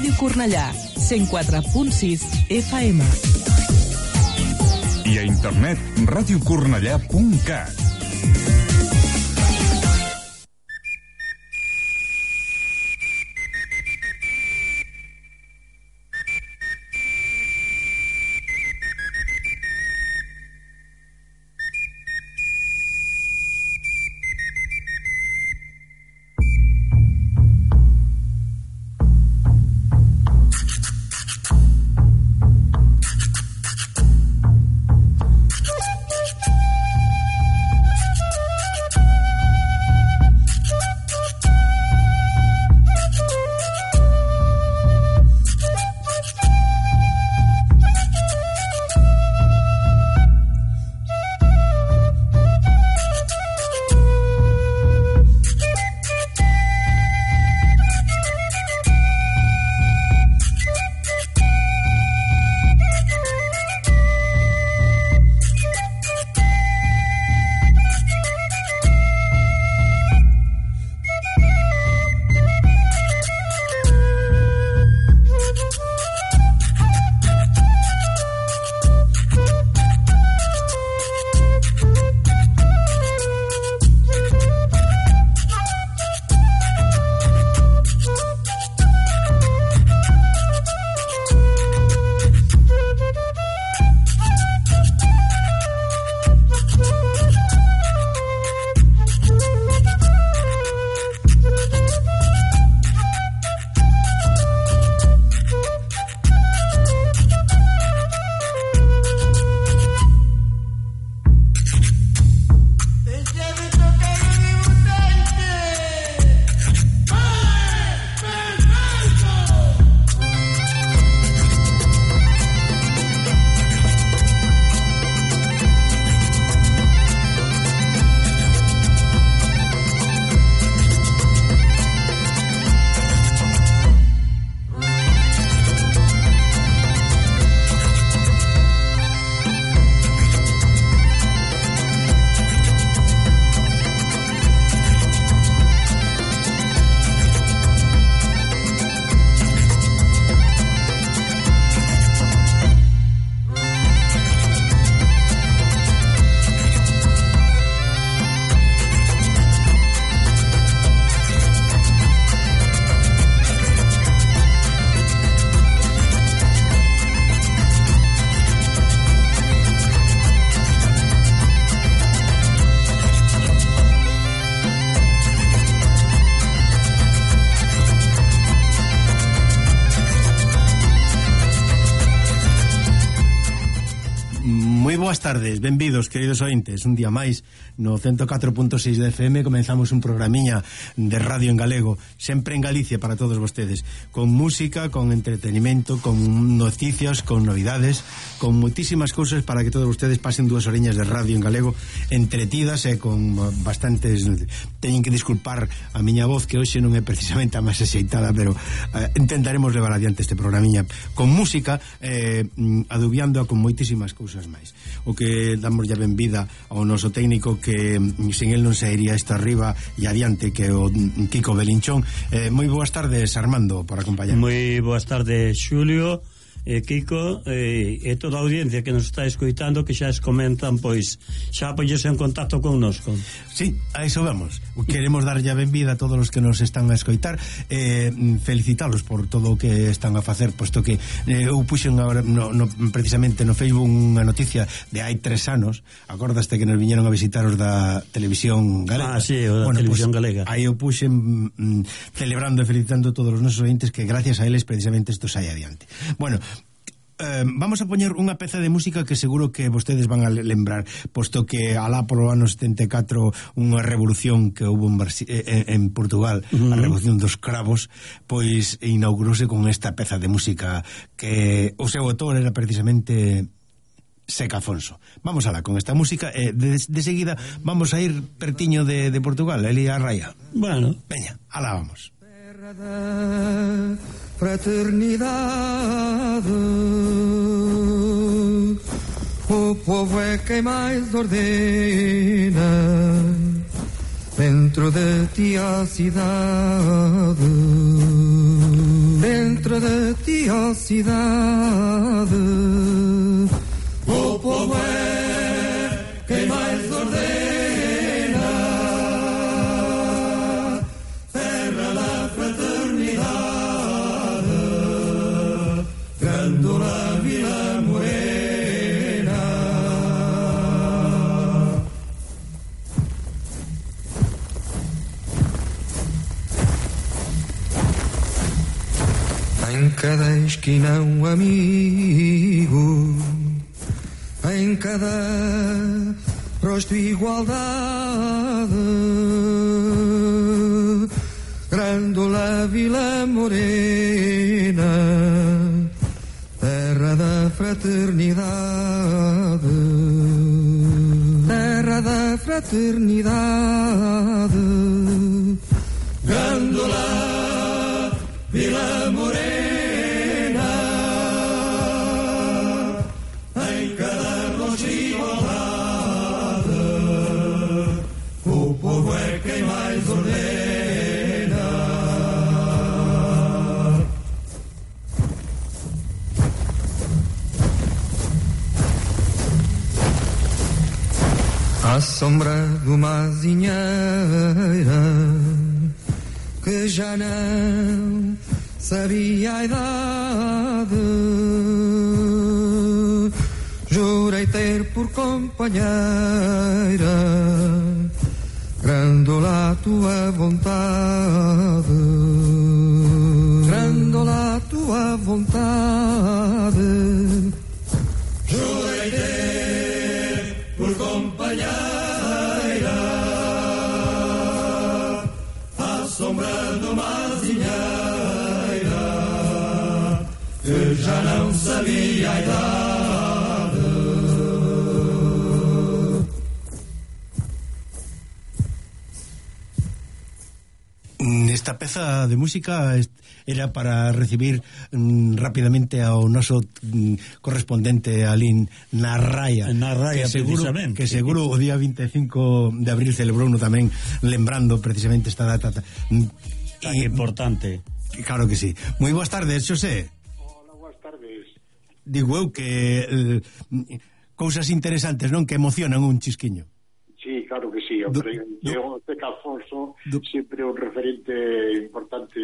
Ràdio Cornellà, 104.6 FM. I a internet, radiocornellà.cat. Boas tardes, benvidos, queridos ointes. Un día máis no 104.6 de FM comenzamos un programiña de radio en galego, sempre en Galicia para todos vostedes, con música, con entretenimento, con noticias, con novidades, con moitísimas cousas para que todos vostedes pasen 2 horiñas de radio en galego entretidas e con bastantes... Teñen que disculpar a miña voz, que hoxe non é precisamente a máis axeitada, pero intentaremos levar adiante este programiña con música, adubiando con moitísimas cousas máis. O que damos ya benvida ao noso técnico, que sin el non sairía isto arriba e adiante, que o Kiko Belinchón. Moi boas tardes, Armando, por acompañar. Moi boas tardes, Xulio, Kiko, e toda a audiencia que nos está escoitando, que xa es comentan, pois xa poñes en contacto con nosco. Sí, a iso vamos. Queremos dar ya benvida a todos os que nos están a escoitar, felicitalos por todo o que están a facer, posto que eu puxen agora precisamente no Facebook unha noticia de hai 3 anos. Acordaste que nos viñeron a visitar os da Televisión Galega? Ah, sí, o da Televisión Galega. Aí eu puxen celebrando e felicitando a todos os nosos oyentes, que gracias a eles precisamente isto sai adiante. Bueno, vamos a poñer unha peza de música que seguro que vostedes van a lembrar, posto que alá polo ano 74 unha revolución que houve en Portugal, a revolución dos cravos, pois inaugurouse con esta peza de música que o seu autor era precisamente Seca Afonso. Vamos alá con esta música e de seguida vamos a ir pertiño de Portugal, Eli a Raia. Bueno, veña, alá vamos. Fraternidade, o povo é quem mais ordena dentro de ti a cidade. dentro de ti, ó cidade. O povo é quem mais ordena, terra da fraternidade, Grândola Vila Morena. Em cada esquina um amigo, em cada rosto igualdade, Grândola Vila Morena, terra da fraternidade, terra da fraternidade, Grândola Vila Morena. À sombra de uma azinheira que já não sabia a idade, jurei ter por companheira Grândola a tua vontade, Grândola a tua vontade, jurei ter por companheira à sombra de uma azinheira que já não sabia a idade. Esta peza de música era para recibir rapidamente ao noso correspondente Alín na Raia, que seguro o día 25 de abril celebrouno tamén, lembrando precisamente esta data tan importante. Claro que sí. Moi boas tardes, Xosé. Hola, boas tardes. Digo eu que cousas interesantes, non? Que emocionan un chisquiño. Sí, claro que sí. Eu, Teca Afonso, sempre un referente importante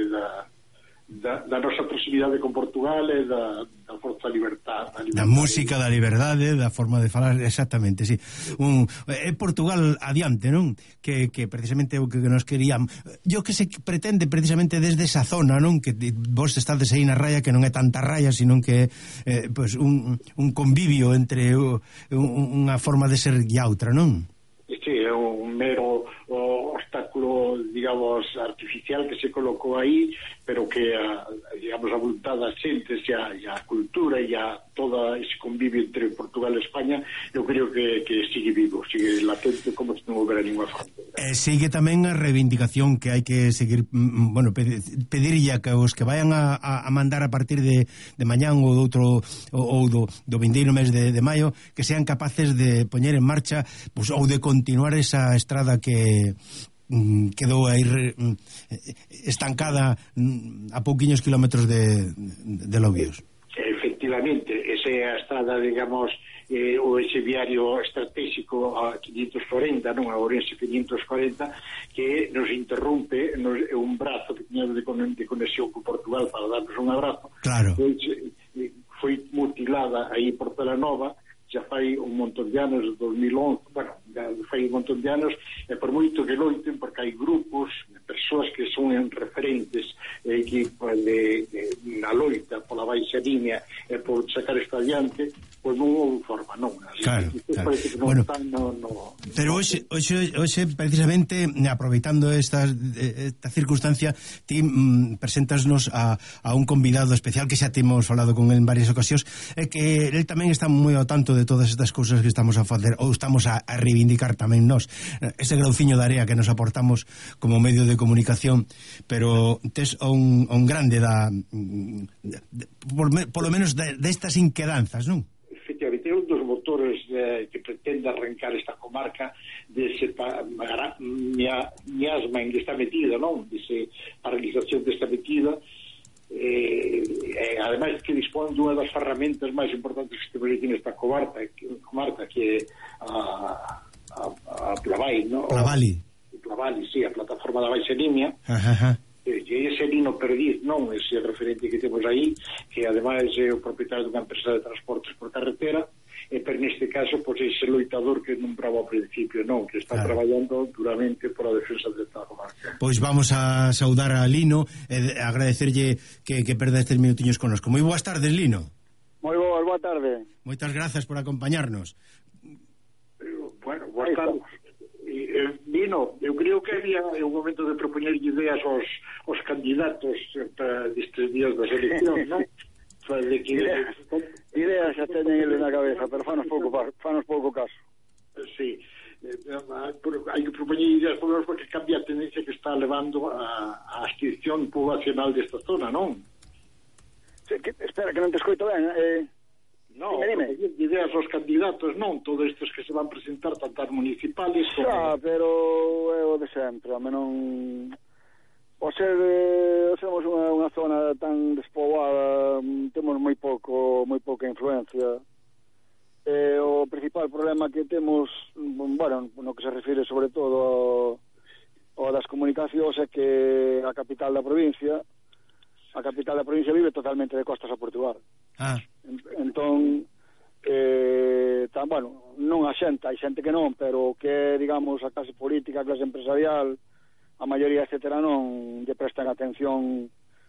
da nosa proximidade con Portugal e da forza libertad. Da música, da liberdade, da forma de falar, exactamente, sí. É Portugal adiante, non? Que precisamente o que nos queríamos. Yo que se pretende precisamente desde esa zona, non? Que vos estades aí na Raia, que non é tanta Raia, sino que pues un convivio entre unha forma de ser e outra, non? Sí, é un mero obstáculo, digamos, artificial que se colocou aí, pero que digamos, a voluntad da xente e a cultura e a todo ese convivio entre Portugal e España, eu creo que sigue vivo, sigue latente como se non houbera ninguna fronteira. Sigue tamén a reivindicación que hai que seguir, bueno, pedirlle a que os que vayan a mandar a partir de mañán ou do vindeiro mes de maio, que sean capaces de poñer en marcha, pues, ou de continuar esa estrada que quedou aí estancada a pouquiños kilómetros de Lobios. Efectivamente, esa é a estrada, digamos, o ese viario estratégico a 540, non, a Ourense 540, que nos interrompe, é un brazo que tiña de conexión con Portugal para darnos un abrazo. Claro. Foi mutilada aí por Pelanova, xa fai un montón de anos, 2011, bueno, fai un montón de anos, e por moito que loiten, porque hai grupos de persoas que son referentes que na loita pola baixa línea e por sacar esta adiante, pois non houve forma, non. Claro, claro. Bueno, pero hoxe precisamente, aproveitando esta circunstancia, ti presentasnos a un convidado especial que xa temos falado con él en varias ocasións, e que él tamén está moi ao tanto de todas estas cousas que estamos a facer, ou estamos a reivindicar tamén nós, ese grauciño de area que nos aportamos como medio de comunicación, pero tes un grande por lo menos destas inquedanzas, non? Efectivamente, é un dos motores que pretende arrancar esta comarca dese miasma en que está metida, non? Dese paralización que está metida, ademais que dispón dunha das ferramentas máis importantes que temos aquí nesta comarca, que é a Plavai, no? Plavali, sí, a plataforma da Baixa Limia. E ese Lino Perdiz, non, ese referente que temos aí, que ademais é o propietario dunha empresa de transportes por carretera, pero neste caso, pois, ese loitador que nombraba ao principio, non, que está traballando duramente por a defensa desta comarca. Pois vamos a saudar a Lino e agradecerlle que perda estes minutiños connosco. Moi boas tardes, Lino. Moi boa tarde. Moitas grazas por acompañarnos. Bueno, boas tardes. Lino, eu creo que había un momento de propoñer ideas aos candidatos para estes días das eleccións, non? Ideas xa teñen eles na cabeza, pero fanos pouco caso. Sí, hai que propoñer ideas porque cambia a tendencia que está levando a extinción poblacional desta zona, non? Sí, espera, que non te escoito ben. Non, ideas aos candidatos, non, todos estes que se van presentar, tantas municipales como... pero é o de sempre, a menos o ser somos unha zona tan despoboada, temos moi pouca influencia. O principal problema que temos, bueno, no que se refire sobre todo ao das comunicacións, é que a capital da provincia vive totalmente de costas a Portugal. Entón, bueno, non a xente, hai xente que non, pero que, digamos, a clase política, a clase empresarial, a maioría, etcétera, non lle prestan atención.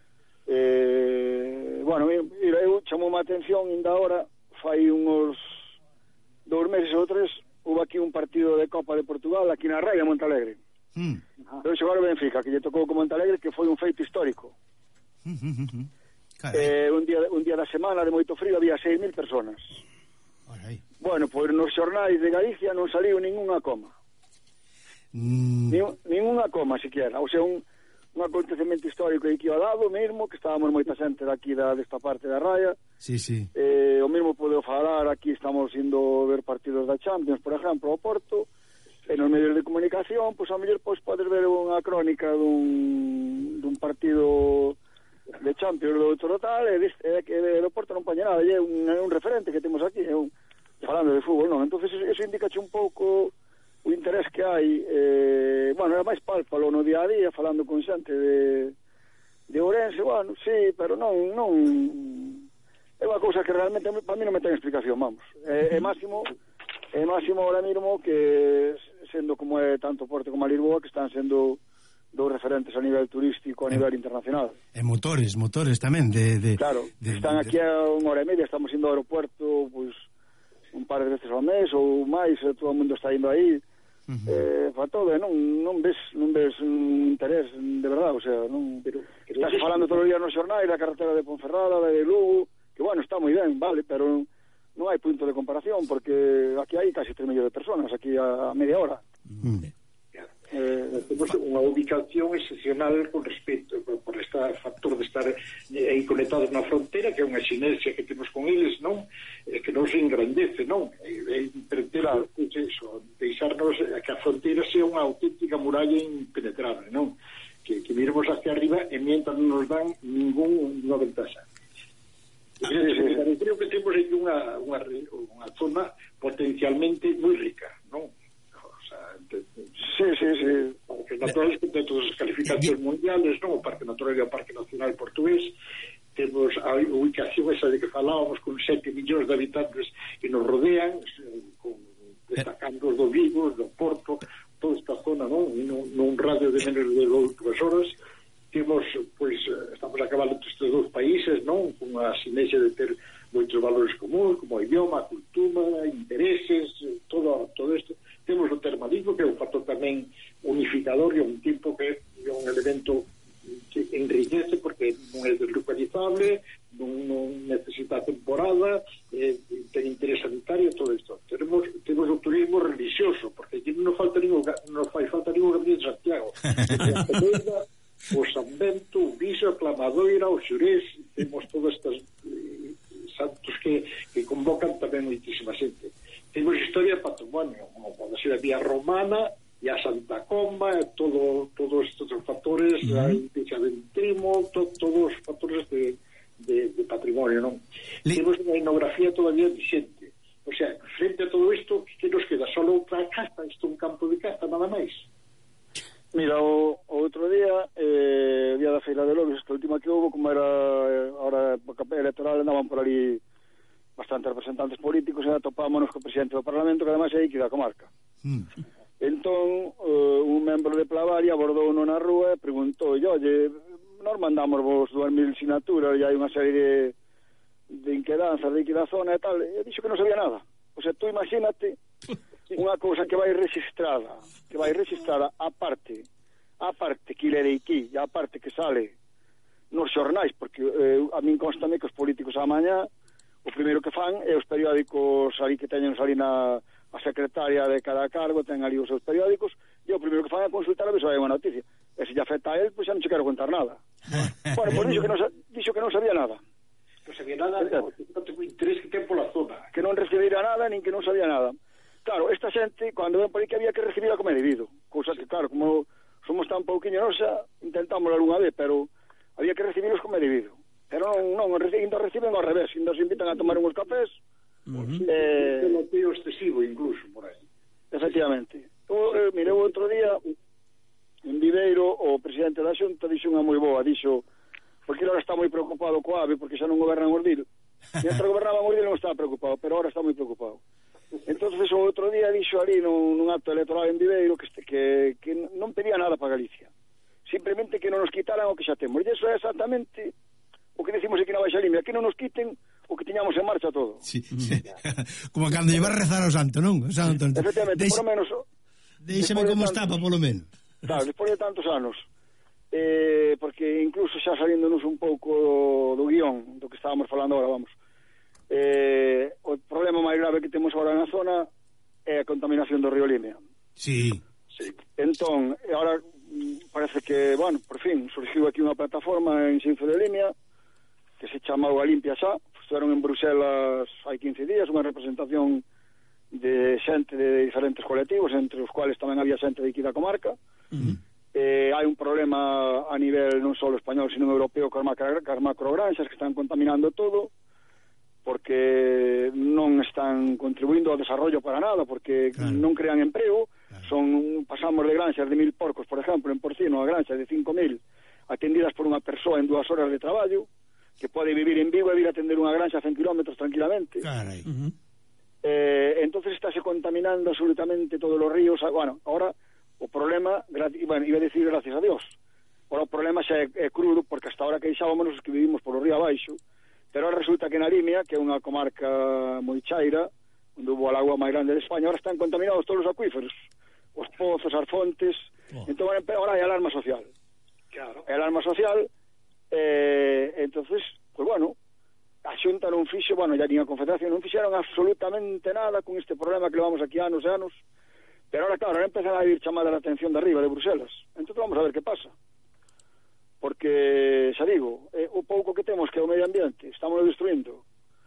Bueno, eu chamoume a atención ainda ahora, fai uns 2 meses ou 3, houve aquí un partido de Copa de Portugal aquí na Raia, Montalegre. Eu xogaron Benfica, que lle tocou con Montalegre, que foi un feito histórico. Un día da semana de moito frío había 6.000 personas. Bueno, pois nos xornais de Galicia non saliu ninguna coma. Ninguna coma siquiera. O sea, un acontecemento histórico aquí ao lado mesmo, que estábamos moita xente daqui desta parte da Raia. Sí. O mesmo podeu falar, aquí estamos indo ver partidos da Champions, por exemplo, ao Porto, e nos medios de comunicación, pois a mellor podes ver unha crónica dun partido de Champions do outro tal, e do Porto non poñe nada, é un referente que temos aquí, falando de fútbol, non? Entonces eso indicache un pouco o interés que hai, bueno, era máis pálpalo no día a día, falando con xente de Ourense, bueno, sí, pero non é unha cousa que realmente para mí non me ten explicación, vamos. É máximo ahora mesmo que, sendo como é tanto Porto como a Lisboa, que están sendo dous referentes a nivel turístico, a nivel internacional. E motores tamén claro, están aquí a 1 hora e media, estamos indo ao aeropuerto pois un par de veces ao mes ou máis, todo o mundo está indo aí. Para todo, non ves un interés de verdade, o sea, non, pero estás falando todo o día nos xornais da carretera de Ponferrada, de Lugo, que bueno, está moi ben, vale, pero non hai punto de comparación, porque aquí hai casi 3 millóns de personas aquí a media hora. Temos unha ubicación excepcional con respecto por este factor de estar aí conectados na frontera, que é unha sinergia que temos con eles, non? Que nos engrandece, non? Claro, eso, deixarnos que a fronteira sea unha auténtica muralla impenetrable, non? Que miremos hacia arriba e mientras non nos dan ninguna ventaja. Creo que temos aí unha zona potencialmente moi rica, non? Sí. Parques naturales que ten todas as calificacións mundiales, non? O Parque Natural e o Parque Nacional Portugués. Temos a ubicación esa de que falábamos, con 7 millóns de habitantes que nos rodean, destacando os do Vigo, os do Porto, toda esta zona, non? Nun radio de menos de 2 horas. Temos, pois, estamos a caballo entre estes 2 países, non? Con a sinergia de ter moitos valores comuns, como o idioma, a cultura, intereses, todo isto. Temos o termalismo, que é un factor tamén unificador e un tipo que é un elemento que enriquece porque non é deslocalizable, non necesita temporada, ten interés sanitario, todo isto. Temos o turismo religioso, porque aquí non fai falta ningún camino de Santiago. O San Bento, o Viso, a Clamadoira, o Xurés, temos todos estes santos que convocan tamén moitísima xente. Temos historia de patrimonio, como pode ser a Vía Romana e a Santa Comba, todos estes factores, a Iglesia de Entré, Primo, todos os factores de patrimonio, non? Temos unha etnografía todavía vixente. O sea, frente a todo isto, que nos queda? Solo outra caza, isto un campo de caza, nada máis. Mira, o outro día, o día da Feira de Lobos, que a última que houve, como era ahora a electoral, andaban por ali bastantes representantes políticos, e atopámonos co presidente do Parlamento, que ademais é aquí da comarca. Entón, un membro de Plavaria abordou uno na rúa e preguntou, oye, nós mandamos vos 2.000 sinaturas e hai unha serie de inquedanzas de aquí da zona e tal, e dixo que non sabía nada. O sea, tú imagínate unha cousa que vai registrada a parte que le de aquí e a parte que sale nos xornais, porque a min constame que os políticos a mañá o primeiro que fan é os periódicos ali que teñen ali na a secretaria de cada cargo, ten ali os seus periódicos, e o primeiro que fan é consultar a ver se hai unha noticia. E se lle afecta a él, pois xa non se quero contar nada. Bueno, pois dixo que non sabía nada. Non sabía nada, non tengo interés que ten pola zona. Que non recibira nada, nin que non sabía nada. Claro, esta xente, cando ven por aí que había que recibirla como é debido. Cousa que, claro, como somos tan pouquiño nosa, intentámoslo algunha vez, pero había que recibirlos como é debido. Pero non reciben ao revés, ainda se invitan a tomar uns cafés. Peloteo excesivo, incluso, por aí. Efectivamente. Mire, outro día, en Viveiro, o presidente da Xunta dixo unha moi boa, dixo, porque agora está moi preocupado co AVE, porque xa non gobernan os DIL. Mientras gobernaban os DIL non estaba preocupado, pero agora está moi preocupado. Entonces o outro día dixo ali nun acto electoral en Viveiro que non pedía nada para Galicia, simplemente que non nos quitaran o que xa temos, e iso é exactamente o que decimos aquí na Baixa Limia, que non nos quiten o que tiñamos en marcha todo. Sí. Como cando llevar a rezar ao santo, non? O santo. Efectivamente, por lo menos deixame como estaba, polo menos. Claro, despois de tantos anos, porque incluso xa salíndonos un pouco do guión do que estábamos falando agora, vamos, o problema máis grave que temos agora na zona é a contaminación do río Limia. Sí. Entón, agora parece que, bueno, por fin surgiu aquí unha plataforma en Xinzo de Limia que se chama Auga Limpia xa. Estiveron en Bruselas hai 15 días unha representación de xente de diferentes colectivos, entre os cuales tamén había xente de aquí da comarca. Hai un problema a nivel non só español, sino europeo, con as macrogranxas que están contaminando todo, porque non están contribuindo ao desarrollo para nada, porque non crean emprego. Pasamos de granxas de 1.000 porcos, por exemplo, en porcino, a granxas de 5.000 atendidas por unha persoa en 2 horas de traballo, que pode vivir en Vigo e vir a atender unha granxa a 100 kilómetros tranquilamente. Carai. Entonces estáse contaminando absolutamente todos os ríos. Bueno, ahora o problema, iba a decir gracias a Dios, ahora o problema xa é crudo, porque hasta ahora queixábamos os que vivimos polo río abaixo, pero ahora resulta que na Limia, que é unha comarca moi chaira, onde hubo a agua máis grande de España, ahora están contaminados todos os acuíferos, os pozos, as fontes. Entón ahora hai alarma social. Claro. É alarma social. Entonces, pues bueno, a Xunta non fixo, bueno, ya nin a Confederación non fixeron absolutamente nada con este problema que levamos aquí anos e anos, pero ahora, claro, ahora empezan a ir chamadas de atención de arriba, de Bruselas. Entonces vamos a ver que pasa, porque, xa digo, o pouco que temos que é o medio ambiente, estamos destruindo.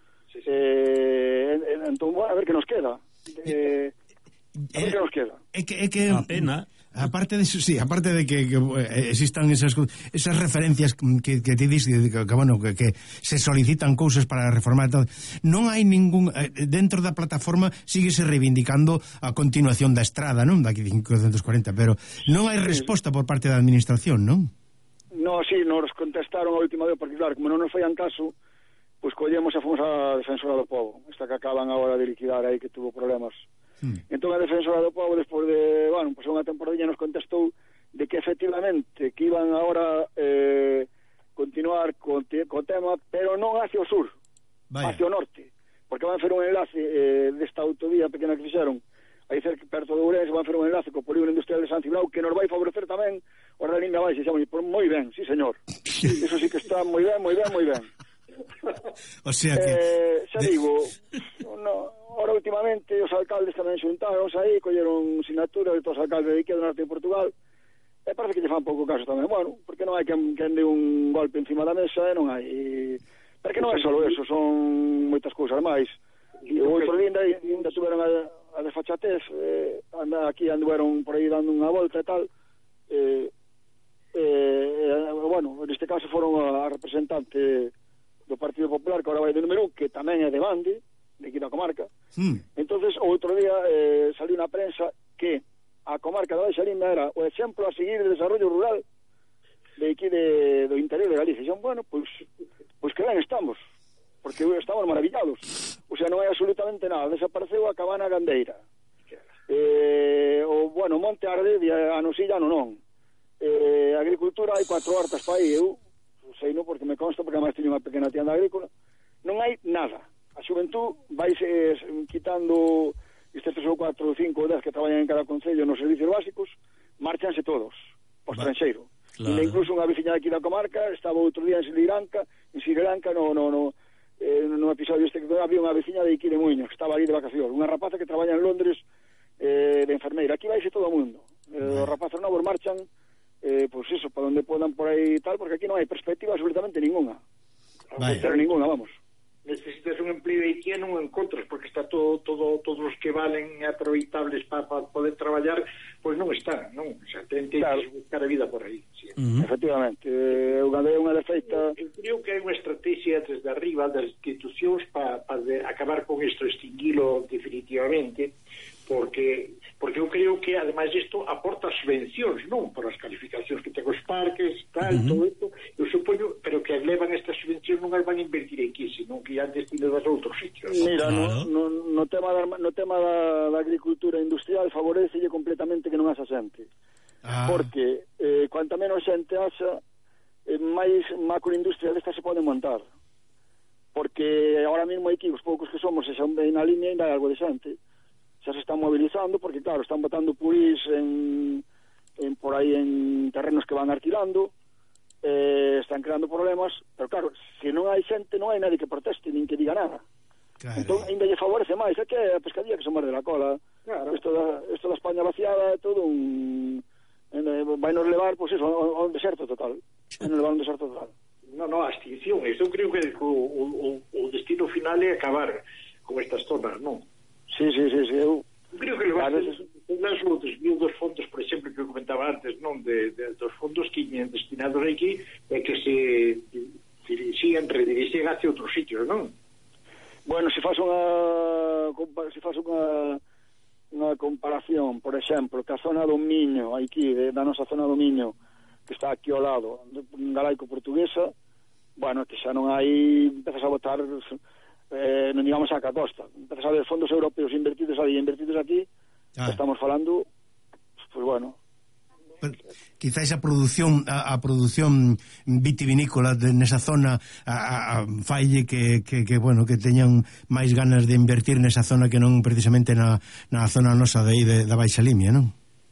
Entón, bueno, a ver que nos queda. A ver que nos queda. É que a pena. Aparte de eso, sí, aparte de que existan esas referencias que te dis que se solicitan cousas para reformar todo, non hai ningún dentro da plataforma síguese reivindicando a continuación da estrada, non? Daqui 540, pero non hai resposta por parte da administración, non? No, sí, nos contestaron a última vez, porque claro, como non nos faían caso, pues collemos e fomos a Defensora do Pobo, esta que acaban agora de liquidar aí, que tuvo problemas. Entón a Defensora do Pobo, despois de, bueno, pues unha temporadilla nos contestou de que efectivamente que iban agora continuar co tema, pero non hacia o sur, hacia o norte, porque van a fer un enlace desta autovía pequena que fixeron aí cerca, perto de Ourense, van a fer un enlace co polígono industrial de San Cibrao, que nos vai favorecer tamén o da Limia Baixa. Moi ben, sí señor, eso sí que está moi ben, moi ben, moi ben. O sea que xa digo, ahora últimamente os alcaldes tamén xuntaron aí, colleron sinaturas de todos os alcaldes de aquí do norte de Portugal, e parece que lle fan pouco caso tamén. Bueno, porque non hai quen dé un golpe encima da mesa, e non hai, porque non é só eso, son moitas cousas máis. E o outro día ainda tuveron a desfachatez, andueron por aí dando unha volta e tal, bueno, neste caso foron a representante do Partido Popular, que agora vai de número 1, que tamén é de Bande, de aquí da comarca. Entonces, o outro día saliu na prensa que a comarca da Baixa Limia era o exemplo a seguir de desarrollo rural de aquí do interior de Galicia. Dixen, bueno, pois que ben estamos, porque estamos maravillados. O sea, non hai absolutamente nada. Desapareceu a cabana gandeira. O monte arde, a nosilla non. Agricultura, hai 4 hortas para aí, eu sei non, porque me consta, porque además teño unha pequena tienda agrícola. Non hai nada. A xuventud vaise quitando estes 3 ou 4 ou 5 ou 10 que traballan en cada concello nos servicios básicos, marchanse todos ao estranxeiro. Claro. E incluso unha veciña aquí da comarca estaba outro día en Sri Lanka no episodio este que había unha veciña de aquí de Muiño que estaba ali de vacacións, unha rapaza que traballa en Londres de enfermeira. Aquí vaise todo o mundo. Os rapazos novos marchan pois eso, para onde podan por aí tal, porque aquí non hai perspectiva absolutamente ninguna. Pero ninguna, vamos. Necesitas un empleo aquí e non encontras, porque está todos os que valen aproveitables para poder traballar, pois non están, non? O sea, ten que buscar a vida por aí. Sí. Efectivamente, unha defeita. Eu creo que hai unha estrategia desde arriba das institucións para acabar con isto, extinguilo definitivamente, porque eu creo que ademais isto aporta subvencións, non? Por as calificacións que ten os parques, tal, todo isto, eu supoño, pero que levan estas subvencións non as van a invertir aquí, senón que ian destinadas a outros sitios. Mira, no tema da agricultura industrial favorecelle completamente que non haxa xente. Porque cuanta menos xente haxa, máis macroindustria desta se pode montar. Porque ahora mesmo aquí os poucos que somos, se xa ven na línea, ainda hai algo de xente. Xa se están mobilizando, porque claro, están botando purís por aí en terrenos que van alquilando, están creando problemas, pero claro, se non hai xente, non hai nadie que proteste, nin que diga nada. Claro. Entón, ainda lle favorece máis, é que a pescadilla que se morde la cola. Claro. Isto da España vaciada é todo vai nos levar, pois eso, a un deserto total. Vai nos levar a un deserto total. Non, a extinción. Isto creo que o destino final é acabar con estas zonas, non? Sí, eu creo que dos fondos, por exemplo, que eu comentaba antes, non, dos fondos que iban destinados aquí, é que se sigan redirixen hacia outros sitios, non? Bueno, se faz unha comparación, por exemplo, que a zona do Miño, aquí, da nosa zona do Miño, que está aquí ao lado, galaico-portuguesa, bueno, que xa non hai, empezas a botar non digamos a costa, empezas a ver fondos europeos invertidos aquí, estamos falando, pues bueno, quizás a produción vitivinícola nesa zona falle que bueno, que teñan máis ganas de invertir nesa zona que non precisamente na zona nosa de aí da Baixa Limia, non?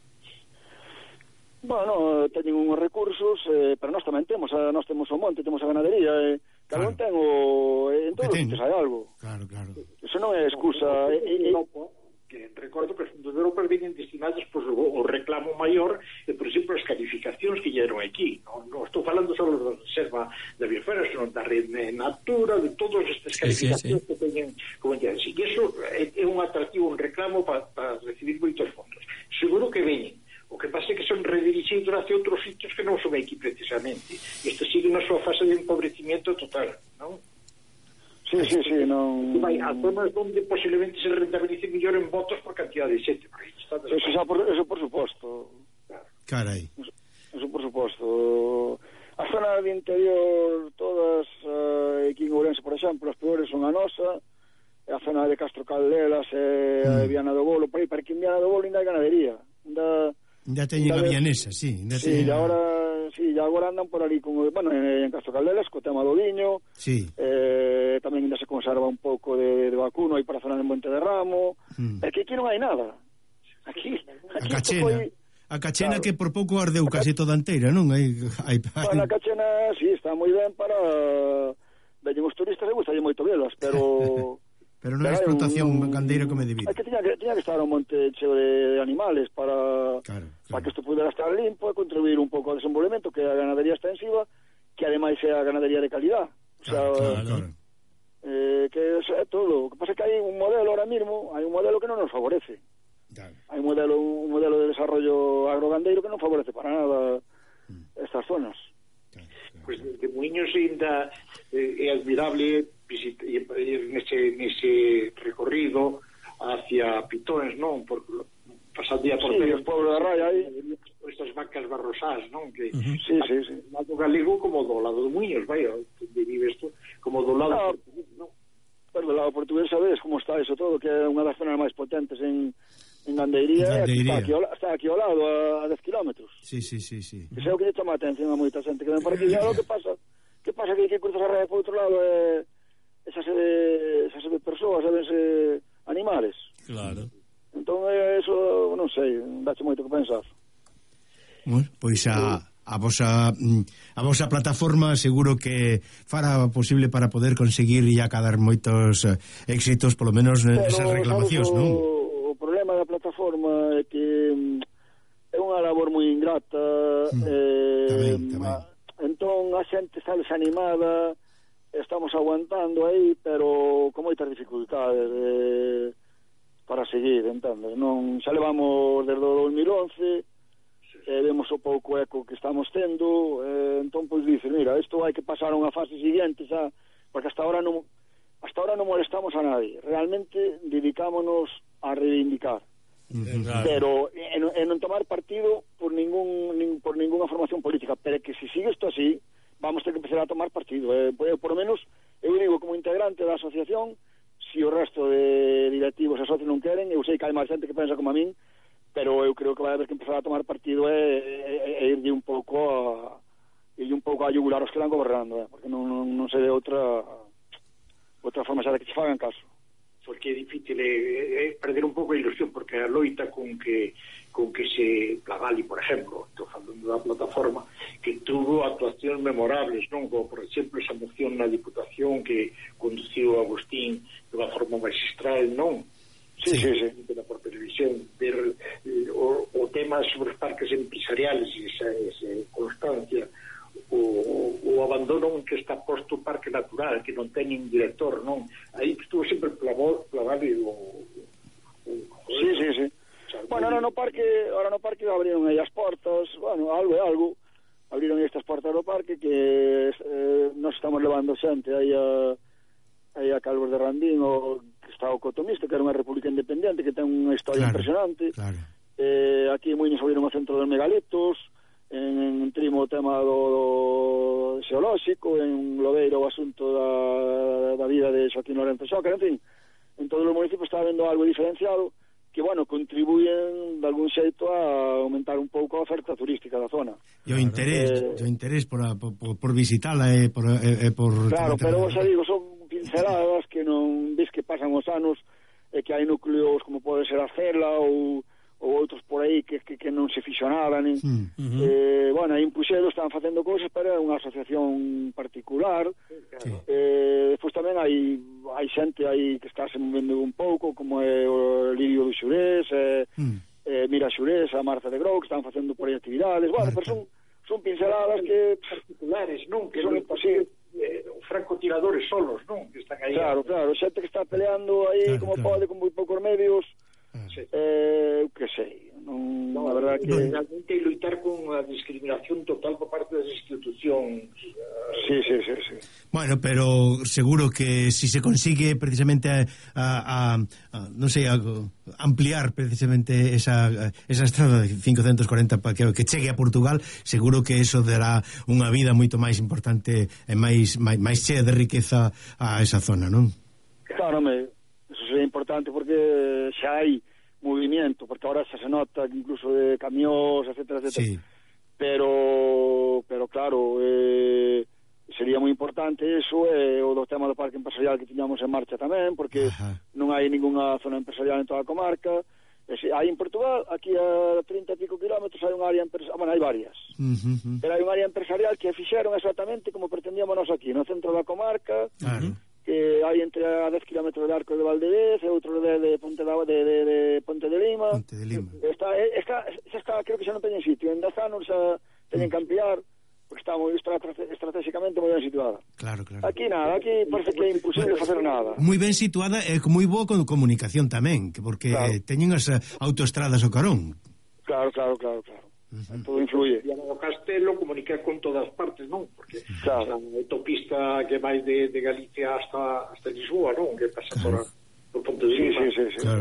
Bueno, teñen uns recursos, pero nós tamén temos o monte, temos a ganadería, cada un ten en todos os sitios hai algo. Claro. Eso non é excusa. Que recordo que os fondos de Europa vienen destinados o reclamo maior por exemplo, as calificacións que lleron aquí. Non estou falando só da reserva da biosfera, senón da rede natura, de todas estas calificacións que teñen comunidades. E iso é un atractivo, un reclamo para recibir moitos fondos. Seguro que veñen. O que pasa é que son redirixidos hacia outros sitios que non son aquí precisamente. Isto sigue na súa fase de empobrecimiento total, non? Sí, non... Vai a zonas onde posiblemente se rentabilice mellor en votos por cantidad de xente. Eso por suposto. Carai. Eso por suposto. A zona de interior, todas, aquí en Ourense, por exemplo, as peores son a nosa, a zona de Castro Caldelas, a Viana do Bolo, por aí, para que en Viana do Bolo ainda hai ganadería. Ya teñen a vianesa, sí. Sí, agora andan por ali en Castro Caldelas, co tema do viño. Sí. Tamén ainda se conserva un pouco de vacuno aí para a zona de Monte de Ramo. É que aquí non hai nada. Aquí a Cachena, claro, que por pouco ardeu case toda inteira, non? Bueno, a Cachena, sí, está moi ben para veñen os turistas e gustalle moito velas, pero pero non é explotación gandeira como é debido. É que tiña que estar un monte cheo de animales para que isto pudera estar limpo e contribuir un pouco ao desenvolvemento, que a ganadería extensiva, que ademais é a ganadería de calidad. O sea, claro. Que é todo. O que pasa é que hai un modelo ahora mismo, hai un modelo que non nos favorece. Claro. Hai un modelo de desarrollo agrogandeiro que non favorece para nada estas zonas. Pois de Muiños ainda é admirable ir nese recorrido hacia Pitões, non? Porque pasar día por os pueblos da Raya aí, estas vacas barrosás, non? Que sí. lado galego como do lado de Muiños, vai, vives tú como do lado portugués, non? Pero do lado portugués sabes como está eso todo, que é unha das zonas máis potentes en Gandeiría, está aquí ao lado a 10 kilómetros. Sí. Que sei o que lle chama a atención a moita xente que ven por aquí. E o que pasa que hai que cruzar a raya por outro lado esa se de persoas, sabense animales. Claro. Entón eso, non sei, dache moito que pensar. Bueno, pois a vosa plataforma seguro que fará posible para poder conseguir e acadar moitos éxitos, polo menos nesas reclamacións, non? O problema da plataforma é que é unha labor moi ingrata, tamén. Entón a xente está desanimada, estamos aguantando aí, pero con moitas dificultades para seguir, entendes? Non, xa levamos desde o 2011, vemos o pouco eco que estamos tendo, entón pois dice, mira, isto hai que pasar a unha fase seguinte xa, porque hasta ahora non molestamos a nadie, realmente dedicámonos a reivindicar, pero en non tomar partido por ninguna formación política, pero que se sigue isto así, vamos ter que empezar a tomar partido, por lo menos eu digo como integrante da asociación, si o resto de directivos e socios non queren, eu sei que hai máis xente que pensa como a min, pero eu creo que vai haber que empezar a tomar partido e irlle un pouco a yugular os que van gobernando, porque non se de outra forma xa de que se fagan caso. Porque é difícil perder un pouco a ilusión, porque a loita con que se Plagali, por exemplo, estou falando da plataforma, que tuvo actuacións memorables, non? Como, por exemplo, esa moción na Diputación que conduciu Agustín de unha forma magistral, non? Sí. Por televisión, ver o tema sobre os parques empresariales e esa constancia, o abandono que está posto o parque natural, que non teñen director, non? Aí estuvo sempre Plagali Sí. Bueno, ahora no parque abriron aí as portas, bueno, algo abriron estas portas do parque que nos estamos levando xente aí a Calvos de Randín, que está o Cotomista, que era unha república independente que ten unha historia impresionante. Claro. Aquí en Muiños abriron o centro dos megalitos, en Trimo o tema do xeolóxico, en Lobeiro o asunto da vida de Xoaquín Lorenzo Xócar, en fin, en todos os municipios está habendo algo diferenciado que, bueno, contribuyen de algún xeito a aumentar un pouco a oferta turística da zona. E o interés por visitala e por claro, pero xa digo, son pinceladas que non ves que pasan os anos e que hai núcleos como pode ser a Cela ou outros por aí que non se fixo nada nin. Bueno, aí en Puxedo están facendo cousas, pero é unha asociación particular. Despois tamén hai xente aí que está se movendo un pouco, como é o Lirio do Xurés, Mira Xurés, a Marta de Grou, que están facendo por aí actividades. Bueno, pero son pinceladas que particulares, non? Que son francotiradores solos, non? Que están aí. Claro, xente que está peleando aí como pode, con moi poucos medios. Que sei, a verdad que realmente loitar con a discriminación total por parte das institucións. Sí. Bueno, pero seguro que si se consigue precisamente non sei, ampliar precisamente esa estrada de 540 para que chegue a Portugal, seguro que eso dará unha vida moito máis importante e máis chea de riqueza a esa zona, non? Claro, eso sería importante porque xa hai movimiento, porque ahora xa se nota incluso de camións, etcétera. Sí. Pero claro, sería moi importante eso, o do tema do parque empresarial que tiñamos en marcha tamén, porque non hai ninguna zona empresarial en toda a comarca. Hai en Portugal, aquí a 30 e pico kilómetros hai unha área empresarial, bueno, hai varias, pero hai unha área empresarial que fixeron exactamente como pretendíamos nós aquí, no centro da comarca. Que hai entre a 10 kilómetros de Arco de Valdevez e outro de Ponte de Lima. Está, creo que xa non teñen sitio. En 10 anos xa teñen que ampliar, porque está moi estratégicamente moi ben situada. Claro. Aquí nada, parece que é imposible facer nada. Moi ben situada e con moi boa comunicación tamén, porque teñen as autoestradas ao carón. Claro. todo influye. E o Castelo comunica con todas partes, non? Porque claro, a autopista que vai de Galicia hasta Lisboa, non? Que pasa por Ponte de Lima. Sí. Claro.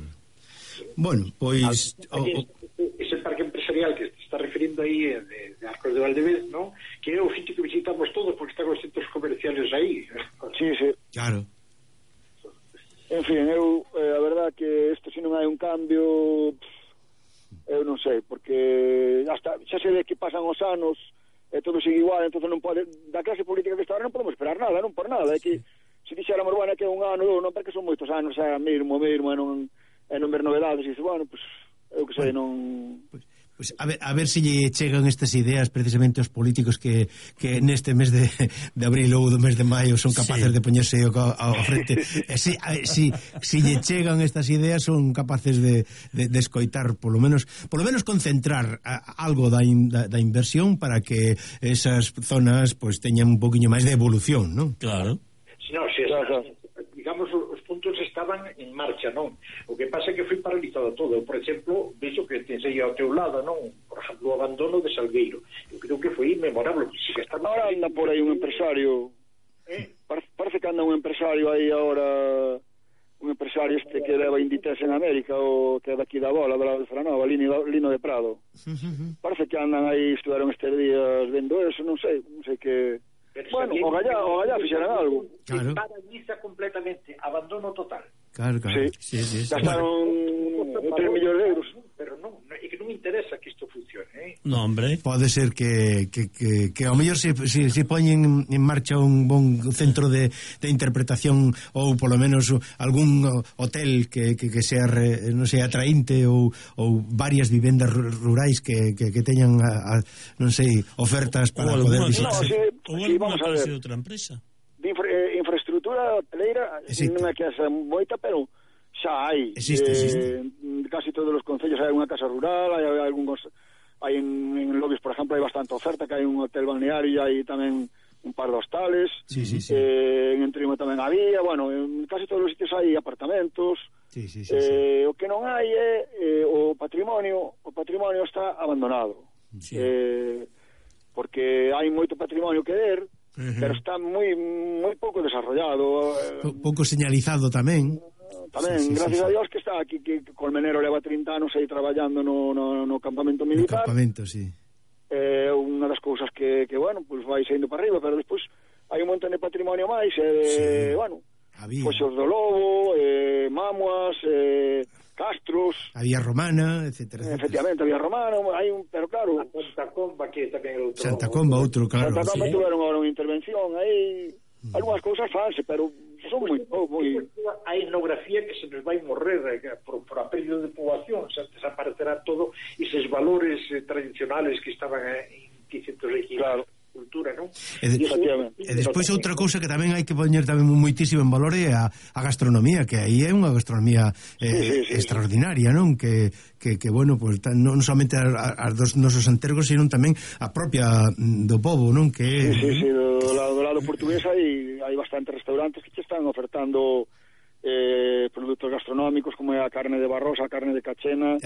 Bueno, pois ese parque empresarial que te está referindo aí de Arcos de Valdevez, non? Que é o sitio que visitamos todos porque están os centros comerciales aí. Sí. claro. En fin, a verdad que isto se non hai un cambio, eu non sei, porque hasta xa se ve que pasan os anos e todo sigue igual, entonces non pode, da clase política que está ahora non podemos esperar nada, non por nada, é que se dixéramos, bueno, que é un ano, non, porque son moitos anos, é mesmo, e non ver novedades, e dice, bueno, pues, eu que sei, non... Pues a ver se lle chegan estas ideas precisamente aos políticos que neste mes de abril ou do mes de maio son capaces de poñerse ao frente. Si lle chegan estas ideas son capaces de escoitar, polo menos concentrar algo da inversión para que esas zonas pues teñan un poquinho máis de evolución, ¿no? Claro. Digamos, os puntos estaban en marcha, non? O que pasa é que foi paralizado todo. Eu, por exemplo, vexo que te enseña ao teu lado, non? Por exemplo, o abandono de Salgueiro. Eu creo que foi memorable. Ahora anda por aí un empresario. Parece que anda un empresario aí ahora, un empresario que leva Inditex en América, o que é daqui da bola, do lado de Franova, Lino de Prado. Parece que andan aí, estudaron estes días vendo eso, non sei que... Bueno, o gallá fixeran algo. Claro. Paraliza completamente, abandono total. Claro. Sí. Gastaron 3 millóns de euros. Pero non, é que non me interesa que isto funcione, No, hombre. Pode ser que ao mellor se poñen en marcha un bon centro de interpretación ou polo menos algún hotel que sea non sei, atraínte ou varias vivendas rurais que teñan non sei, ofertas para poder visitar. Ou alguna clase de outra empresa. De infraestructura hoteleira non é que haxa moita, pero xa hai. Existe. Casi todos os concellos hai unha casa rural, hai algúns, hai en Lobis, por exemplo, hai bastante oferta, que hai un hotel balneario e hai tamén un par de hostales. Sí. En Trimo tamén había, bueno, en casi todos os sitios hai apartamentos. Sí. O que non hai é o patrimonio está abandonado. Sí. Porque hai moito patrimonio que ver, pero está moi pouco desarrollado. Pouco señalizado tamén. Tamén, gracias a Dios que está aquí, que Colmenero leva 30 anos aí traballando no campamento militar. No campamento, sí. Unha das cousas que bueno, pues vai saindo para arriba, pero despois hai un montón de patrimonio máis, bueno, pois os do Lobo, Mamuas, Castros, a Vía Romana, etcétera. Efectivamente, a Vía Romana, hai un, pero claro, Santa Comba, que tamén é outro. Santa Comba, outro, claro. Santa Comba tuveron agora unha intervención aí, algunhas cousas fanse, pero son moi a etnografía que se nos vai morrer por a pérdida de poboación, se desaparecerá todo eses valores tradicionales que estaban implícitos aquí. Claro. Cultura, non? E despois outra cousa que tamén hai que poñer tamén moitísimo en valor é a gastronomía, que aí é unha gastronomía extraordinaria, non? Que bueno, pues non somente as dos nosos antergos, sino tamén a propia do pobo, non? Que sí, do lado portugués hai bastantes restaurantes que están ofertando produtos gastronómicos como é a carne de barrosa, a carne de cachena,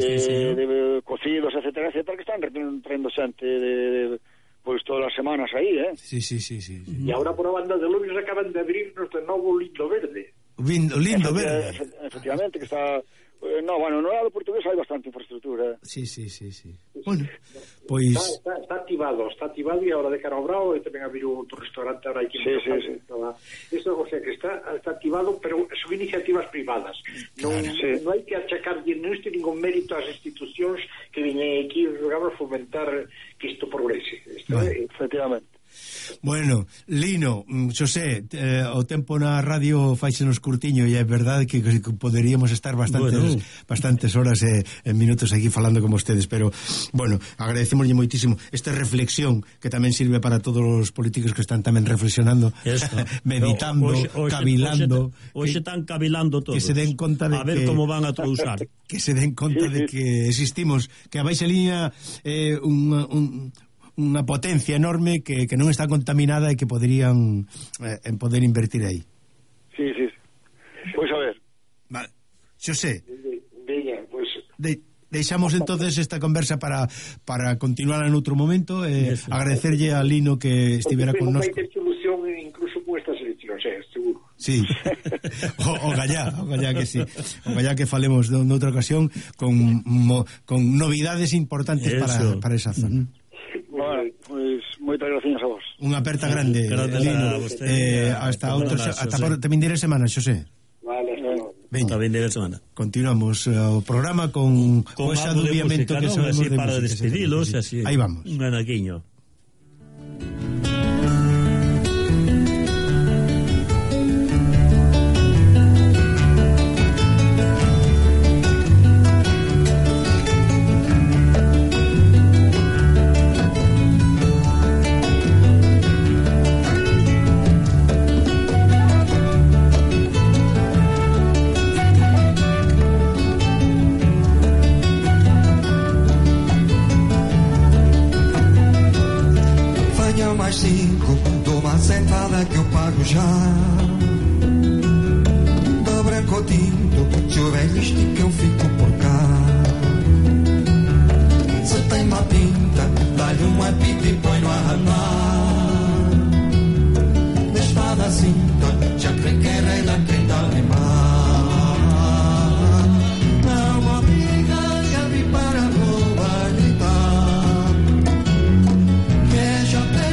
de cocidos, etcétera, que están trendo xente pois todas as semanas aí, Sí. E agora por a banda de Lobis acaban de abrirnos de novo Lindo Verde. Lindo Verde. Efectivamente, que está... no lado portugués hai bastante infraestructura. Sí. Bueno, pois... Está activado e agora de cara ao Brao e tamén abrir outro restaurante ahora aquí. Eso, o sea, que está activado, pero son iniciativas privadas. Non hai que achacar ningún mérito ás institucións que viñen aquí, digamos, fomentar que isto progrese. Efectivamente. Bueno, Lino, Xosé, o tempo na radio faisenos curtiño e é verdade que poderíamos estar bastantes horas e minutos aquí falando con vostedes, pero bueno, agradecemoslle moitísimo esta reflexión que tamén sirve para todos os políticos que están tamén reflexionando, meditando, cavilando. Hoxe están cavilando todos. Que se den conta de a ver como van a trousar. Que se den conta de que existimos, que a baixa liña unha potencia enorme que non está contaminada e que poderían poder invertir aí. Sí. Pois a ver. Vale. Xosé. Veña, pois deixamos entonces esta conversa para continuar en outro momento, agradecerlle a Lino que estivera con nós. Vai ter solución incluso con estas eleccións, seguro. Sí. o gallá que sí. O gallá que falemos noutra ocasión con novidades importantes para esa zona. Bueno, pois moitas gracias a vos. Unha aperta grande, Lino. Hasta tamén diré semana, Xosé. Vale, Hasta bien de semana. Continuamos o programa con ese adubiamento que sabemos de para música, despedilos, así. Aí vamos. Un anaquiño. Mais 5, dou uma sentada que eu pago já. Do branco ao tinto, se houver isto que eu fico por cá. Se tem má pinta, dá-lhe um apito e põe no arramar. Da espada à cinta, já creio que é rei da quinta animar. Não me obriga a vir para a rua gritar. Que já tem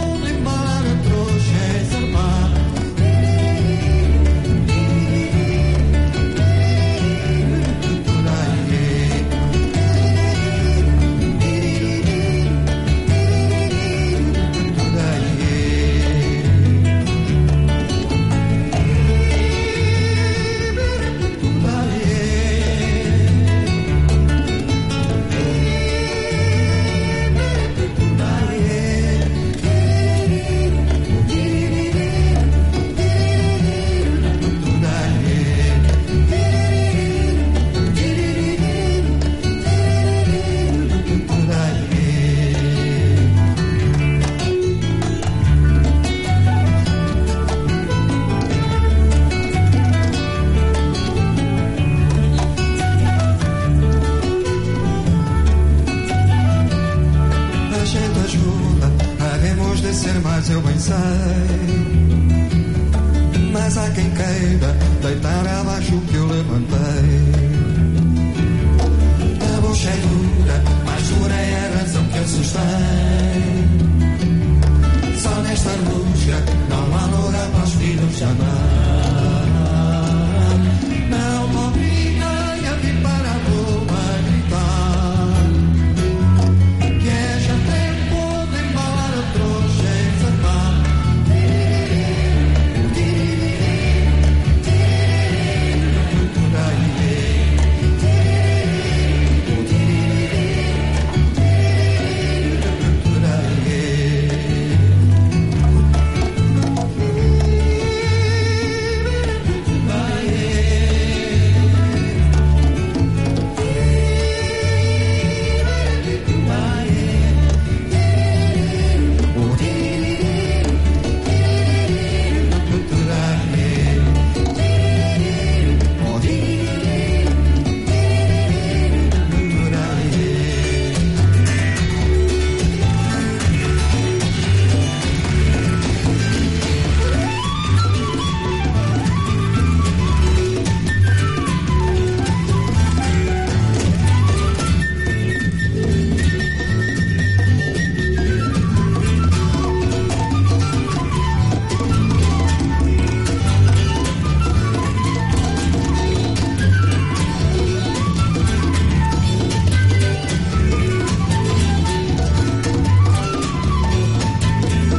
eu bem sei, mas há quem queira deitar abaixo o que eu levantei.